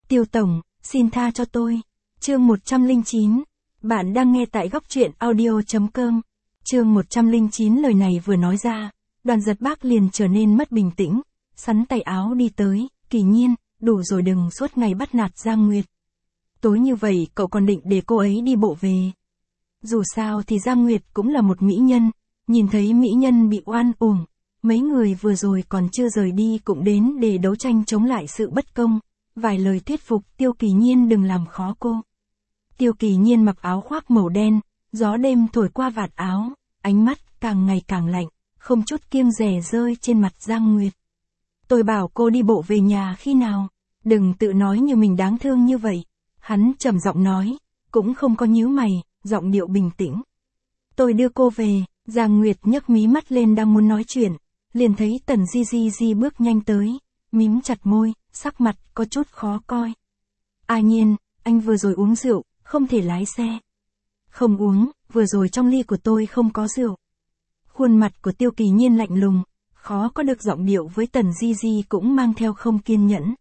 Tiêu tổng, xin tha cho tôi. Chương 109. Bạn đang nghe tại góc truyện audio.com. Chương 109 lời này vừa nói ra, Đoàn Giật Bác liền trở nên mất bình tĩnh, sắn tay áo đi tới, Kỳ Nhiên, đủ rồi đừng suốt ngày bắt nạt Giang Nguyệt. Tối như vậy cậu còn định để cô ấy đi bộ về. Dù sao thì Giang Nguyệt cũng là một mỹ nhân, nhìn thấy mỹ nhân bị oan uổng, mấy người vừa rồi còn chưa rời đi cũng đến để đấu tranh chống lại sự bất công, vài lời thuyết phục Tiêu Kỳ Nhiên đừng làm khó cô. Tiêu Kỳ Nhiên mặc áo khoác màu đen, gió đêm thổi qua vạt áo, ánh mắt càng ngày càng lạnh, không chút kiêng dè rơi trên mặt Giang Nguyệt. Tôi bảo cô đi bộ về nhà khi nào, đừng tự nói như mình đáng thương như vậy. Hắn trầm giọng nói, cũng không có nhíu mày, giọng điệu bình tĩnh. Tôi đưa cô về. Giang Nguyệt nhấc mí mắt lên đang muốn nói chuyện, liền thấy Tần Di Di bước nhanh tới, mím chặt môi, sắc mặt có chút khó coi. A Nhiên, anh vừa rồi uống rượu, không thể lái xe. Không uống, vừa rồi trong ly của tôi không có rượu. Khuôn mặt của Tiêu Kỳ Nhiên lạnh lùng, khó có được giọng điệu với Tần Di Di cũng mang theo không kiên nhẫn.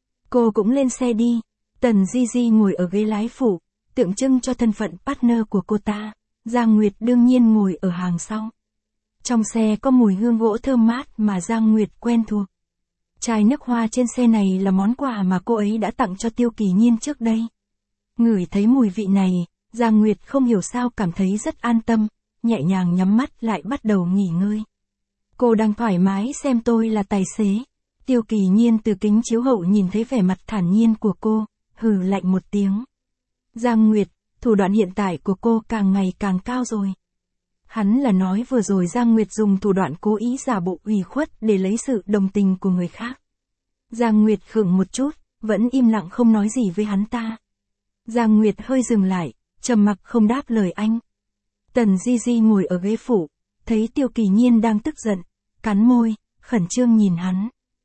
Cô cũng lên xe đi. Tần Di Di ngồi ở ghế lái phụ, tượng trưng cho thân phận partner của cô ta. Giang Nguyệt đương nhiên ngồi ở hàng sau. Trong xe có mùi hương gỗ thơm mát mà Giang Nguyệt quen thuộc. Chai nước hoa trên xe này là món quà mà cô ấy đã tặng cho Tiêu Kỳ Nhiên trước đây. Ngửi thấy mùi vị này, Giang Nguyệt không hiểu sao cảm thấy rất an tâm, nhẹ nhàng nhắm mắt lại bắt đầu nghỉ ngơi. Cô đang thoải mái xem tôi là tài xế. Tiêu Kỳ Nhiên từ kính chiếu hậu nhìn thấy vẻ mặt thản nhiên của cô, hừ lạnh một tiếng. Giang Nguyệt, thủ đoạn hiện tại của cô càng ngày càng cao rồi. Hắn là nói vừa rồi Giang Nguyệt dùng thủ đoạn cố ý giả bộ ủy khuất để lấy sự đồng tình của người khác. Giang Nguyệt khựng một chút, vẫn im lặng không nói gì với hắn ta. Giang Nguyệt hơi dừng lại, trầm mặc không đáp lời anh. Tần Di Di ngồi ở ghế phụ, thấy Tiêu Kỳ Nhiên đang tức giận, cắn môi, khẩn trương nhìn hắn.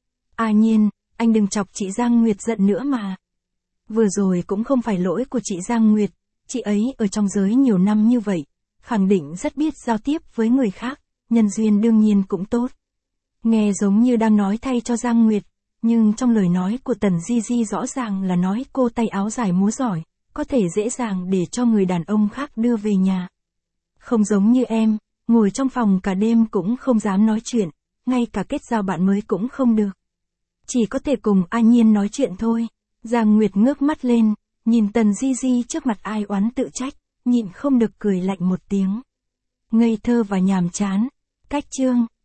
A Nhiên, anh đừng chọc chị Giang Nguyệt giận nữa mà. Vừa rồi cũng không phải lỗi của chị Giang Nguyệt, chị ấy ở trong giới nhiều năm như vậy, khẳng định rất biết giao tiếp với người khác, nhân duyên đương nhiên cũng tốt. Nghe giống như đang nói thay cho Giang Nguyệt, nhưng trong lời nói của Tần Di Di rõ ràng là nói cô tay áo dài múa giỏi, có thể dễ dàng để cho người đàn ông khác đưa về nhà. Không giống như em, ngồi trong phòng cả đêm cũng không dám nói chuyện, ngay cả kết giao bạn mới cũng không được. Chỉ có thể cùng A Nhiên nói chuyện thôi. Giang Nguyệt ngước mắt lên, nhìn Tần Di Di trước mặt ai oán tự trách, nhịn không được cười lạnh một tiếng. Ngây thơ và nhàm chán. Cách chương